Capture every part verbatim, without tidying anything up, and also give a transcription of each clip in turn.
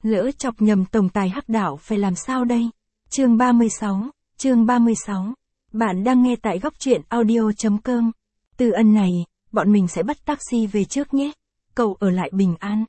Lỡ chọc nhầm tổng tài hắc đạo phải làm sao đây? Chương ba mươi sáu, chương ba mươi sáu. Bạn đang nghe tại góc truyện audio chấm com. Từ ân này, bọn mình sẽ bắt taxi về trước nhé. Cậu ở lại bình an.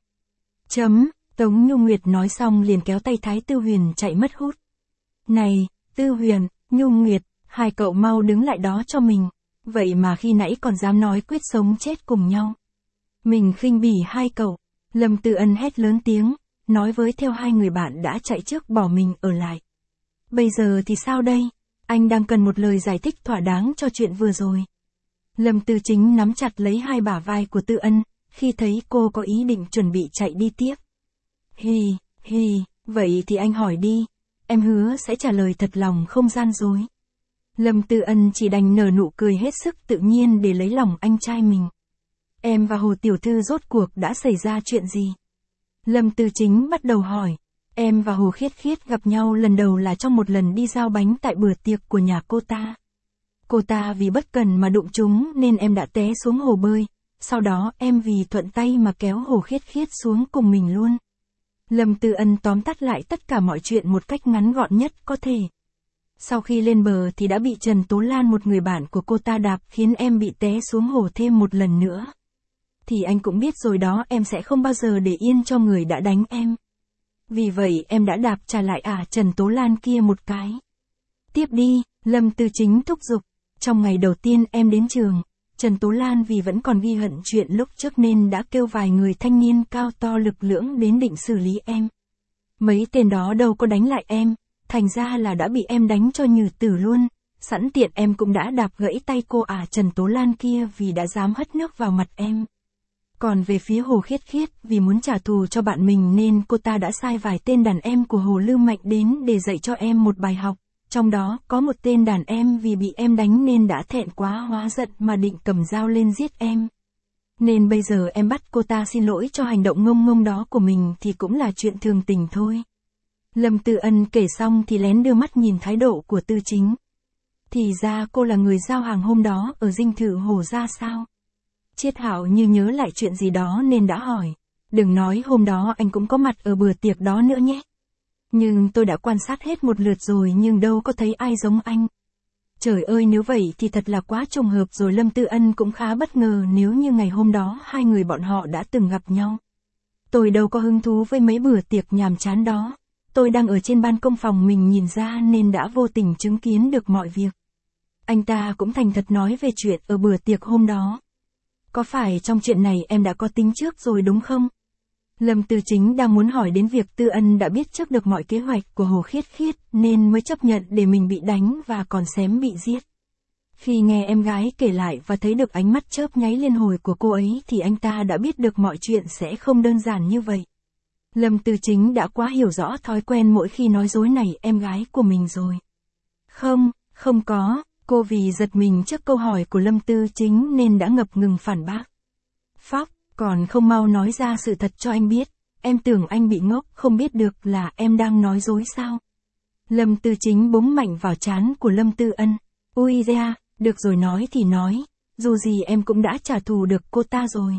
Chấm, Tống Nhu Nguyệt nói xong liền kéo tay Thái Tư Huyền chạy mất hút. Này, Tư Huyền, Nhu Nguyệt, hai cậu mau đứng lại đó cho mình. Vậy mà khi nãy còn dám nói quyết sống chết cùng nhau. Mình khinh bỉ hai cậu. Lâm Tư Ân hét lớn tiếng, nói với theo hai người bạn đã chạy trước bỏ mình ở lại. Bây giờ thì sao đây? Anh đang cần một lời giải thích thỏa đáng cho chuyện vừa rồi. Lâm Tư Chính nắm chặt lấy hai bả vai của Tư Ân, khi thấy cô có ý định chuẩn bị chạy đi tiếp. Hì, hì, vậy thì anh hỏi đi, em hứa sẽ trả lời thật lòng không gian dối. Lâm Tư Ân chỉ đành nở nụ cười hết sức tự nhiên để lấy lòng anh trai mình. Em và Hồ Tiểu Thư rốt cuộc đã xảy ra chuyện gì? Lâm Tư Chính bắt đầu hỏi. Em và Hồ Khiết Khiết gặp nhau lần đầu là trong một lần đi giao bánh tại bữa tiệc của nhà cô ta. Cô ta vì bất cần mà đụng chúng nên em đã té xuống hồ bơi. Sau đó em vì thuận tay mà kéo Hồ Khiết Khiết xuống cùng mình luôn. Lâm Tư Ân tóm tắt lại tất cả mọi chuyện một cách ngắn gọn nhất có thể. Sau khi lên bờ thì đã bị Trần Tố Lan, một người bạn của cô ta, đạp khiến em bị té xuống hồ thêm một lần nữa. Thì anh cũng biết rồi đó, em sẽ không bao giờ để yên cho người đã đánh em. Vì vậy em đã đạp trả lại ả Trần Tố Lan kia một cái. Tiếp đi, Lâm Tư Chính thúc giục. Trong ngày đầu tiên em đến trường, Trần Tố Lan vì vẫn còn ghi hận chuyện lúc trước nên đã kêu vài người thanh niên cao to lực lưỡng đến định xử lý em. Mấy tên đó đâu có đánh lại em, thành ra là đã bị em đánh cho nhừ tử luôn. Sẵn tiện em cũng đã đạp gãy tay cô ả Trần Tố Lan kia vì đã dám hất nước vào mặt em. Còn về phía Hồ Khiết Khiết, vì muốn trả thù cho bạn mình nên cô ta đã sai vài tên đàn em của Hồ Lưu Mạnh đến để dạy cho em một bài học. Trong đó có một tên đàn em vì bị em đánh nên đã thẹn quá hóa giận mà định cầm dao lên giết em. Nên bây giờ em bắt cô ta xin lỗi cho hành động ngông ngông đó của mình thì cũng là chuyện thường tình thôi. Lâm Tư Ân kể xong thì lén đưa mắt nhìn thái độ của Tư Chính. Thì ra cô là người giao hàng hôm đó ở dinh thự Hồ ra sao? Triết Hạo như nhớ lại chuyện gì đó nên đã hỏi. Đừng nói hôm đó anh cũng có mặt ở bữa tiệc đó nữa nhé. Nhưng tôi đã quan sát hết một lượt rồi nhưng đâu có thấy ai giống anh. Trời ơi, nếu vậy thì thật là quá trùng hợp rồi. Lâm Tư Ân cũng khá bất ngờ nếu như ngày hôm đó hai người bọn họ đã từng gặp nhau. Tôi đâu có hứng thú với mấy bữa tiệc nhàm chán đó. Tôi đang ở trên ban công phòng mình nhìn ra nên đã vô tình chứng kiến được mọi việc. Anh ta cũng thành thật nói về chuyện ở bữa tiệc hôm đó. Có phải trong chuyện này em đã có tính trước rồi đúng không? Lâm Tư Chính đang muốn hỏi đến việc Tư Ân đã biết trước được mọi kế hoạch của Hồ Khiết Khiết nên mới chấp nhận để mình bị đánh và còn xém bị giết. Khi nghe em gái kể lại và thấy được ánh mắt chớp nháy liên hồi của cô ấy thì anh ta đã biết được mọi chuyện sẽ không đơn giản như vậy. Lâm Tư Chính đã quá hiểu rõ thói quen mỗi khi nói dối này em gái của mình rồi. Không, không có, cô vì giật mình trước câu hỏi của Lâm Tư Chính nên đã ngập ngừng phản bác. Phóc, còn không mau nói ra sự thật cho anh biết, em tưởng anh bị ngốc không biết được là em đang nói dối sao? Lâm Tư Chính búng mạnh vào trán của Lâm Tư Ân. Ui da, được rồi, nói thì nói, dù gì em cũng đã trả thù được cô ta rồi.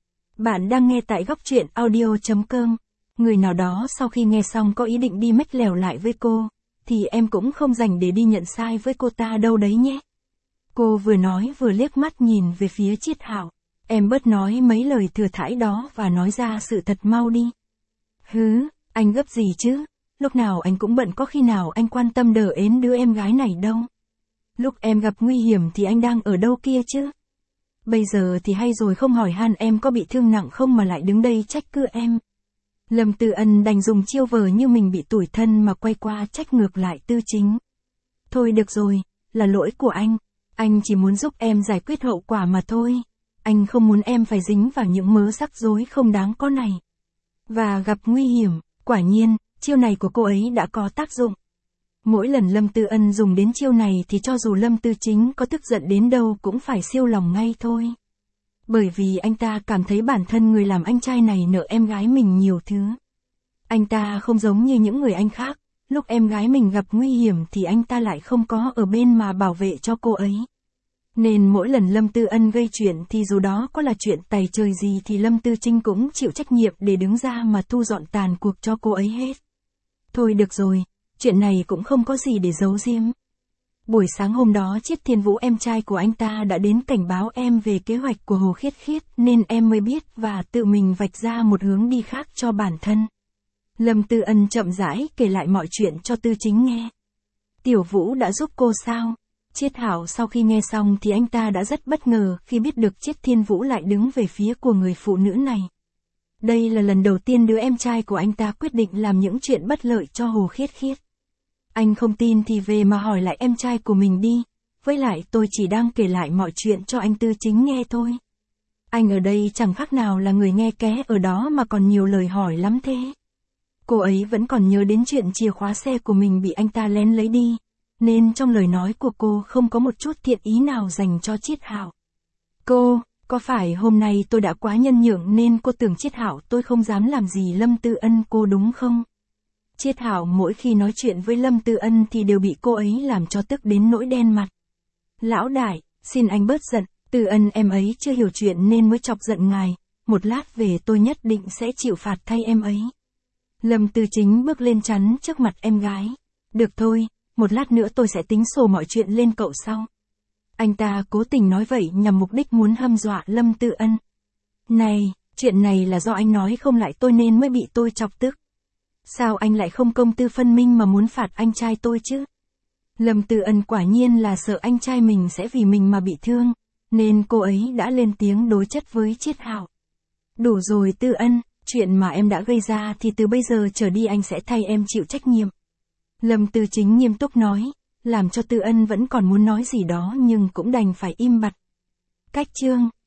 Bạn đang nghe tại góc truyện audio chấm com. Người nào đó sau khi nghe xong có ý định đi mách lèo lại với cô, thì em cũng không dành để đi nhận sai với cô ta đâu đấy nhé. Cô vừa nói vừa liếc mắt nhìn về phía Triết Hạo. Em bớt nói mấy lời thừa thãi đó và nói ra sự thật mau đi. Hứ, anh gấp gì chứ? Lúc nào anh cũng bận, có khi nào anh quan tâm đỡ ến đứa em gái này đâu. Lúc em gặp nguy hiểm thì anh đang ở đâu kia chứ? Bây giờ thì hay rồi, không hỏi han em có bị thương nặng không mà lại đứng đây trách cứ em. Lâm Tư Ân đành dùng chiêu vờ như mình bị tủi thân mà quay qua trách ngược lại Tư Chính. Thôi được rồi, là lỗi của anh. Anh chỉ muốn giúp em giải quyết hậu quả mà thôi. Anh không muốn em phải dính vào những mớ rắc rối không đáng có này. Và gặp nguy hiểm, quả nhiên, chiêu này của cô ấy đã có tác dụng. Mỗi lần Lâm Tư Ân dùng đến chiêu này thì cho dù Lâm Tư Chính có tức giận đến đâu cũng phải siêu lòng ngay thôi. Bởi vì anh ta cảm thấy bản thân người làm anh trai này nợ em gái mình nhiều thứ. Anh ta không giống như những người anh khác, lúc em gái mình gặp nguy hiểm thì anh ta lại không có ở bên mà bảo vệ cho cô ấy. Nên mỗi lần Lâm Tư Ân gây chuyện thì dù đó có là chuyện tày trời gì thì Lâm Tư Trinh cũng chịu trách nhiệm để đứng ra mà thu dọn tàn cuộc cho cô ấy hết. Thôi được rồi, chuyện này cũng không có gì để giấu giếm. Buổi sáng hôm đó Chiết Thiên Vũ em trai của anh ta đã đến cảnh báo em về kế hoạch của Hồ Khiết Khiết nên em mới biết và tự mình vạch ra một hướng đi khác cho bản thân. Lâm Tư Ân chậm rãi kể lại mọi chuyện cho Tư Chính nghe. Tiểu Vũ đã giúp cô sao? Chiết Hạo sau khi nghe xong thì anh ta đã rất bất ngờ khi biết được Chiết Thiên Vũ lại đứng về phía của người phụ nữ này. Đây là lần đầu tiên đứa em trai của anh ta quyết định làm những chuyện bất lợi cho Hồ Khiết Khiết. Anh không tin thì về mà hỏi lại em trai của mình đi, với lại tôi chỉ đang kể lại mọi chuyện cho anh Tư Chính nghe thôi. Anh ở đây chẳng khác nào là người nghe ké ở đó mà còn nhiều lời hỏi lắm thế. Cô ấy vẫn còn nhớ đến chuyện chìa khóa xe của mình bị anh ta lén lấy đi, nên trong lời nói của cô không có một chút thiện ý nào dành cho Chiết Hạo. Cô, có phải hôm nay tôi đã quá nhân nhượng nên cô tưởng Chiết Hạo tôi không dám làm gì Lâm Tư Ân cô đúng không? Chiết Hạo mỗi khi nói chuyện với Lâm Tư Ân thì đều bị cô ấy làm cho tức đến nỗi đen mặt. Lão đại, xin anh bớt giận, Tư Ân em ấy chưa hiểu chuyện nên mới chọc giận ngài, một lát về tôi nhất định sẽ chịu phạt thay em ấy. Lâm Tư Chính bước lên chắn trước mặt em gái. Được thôi, một lát nữa tôi sẽ tính sổ mọi chuyện lên cậu sau. Anh ta cố tình nói vậy nhằm mục đích muốn hăm dọa Lâm Tư Ân. Này, chuyện này là do anh nói không lại tôi nên mới bị tôi chọc tức. Sao anh lại không công tư phân minh mà muốn phạt anh trai tôi chứ? Lâm Tư Ân quả nhiên là sợ anh trai mình sẽ vì mình mà bị thương, nên cô ấy đã lên tiếng đối chất với Chiết Hạo. Đủ rồi Tư Ân, chuyện mà em đã gây ra thì từ bây giờ trở đi anh sẽ thay em chịu trách nhiệm. Lâm Tư Chính nghiêm túc nói, làm cho Tư Ân vẫn còn muốn nói gì đó nhưng cũng đành phải im bặt. Cách chương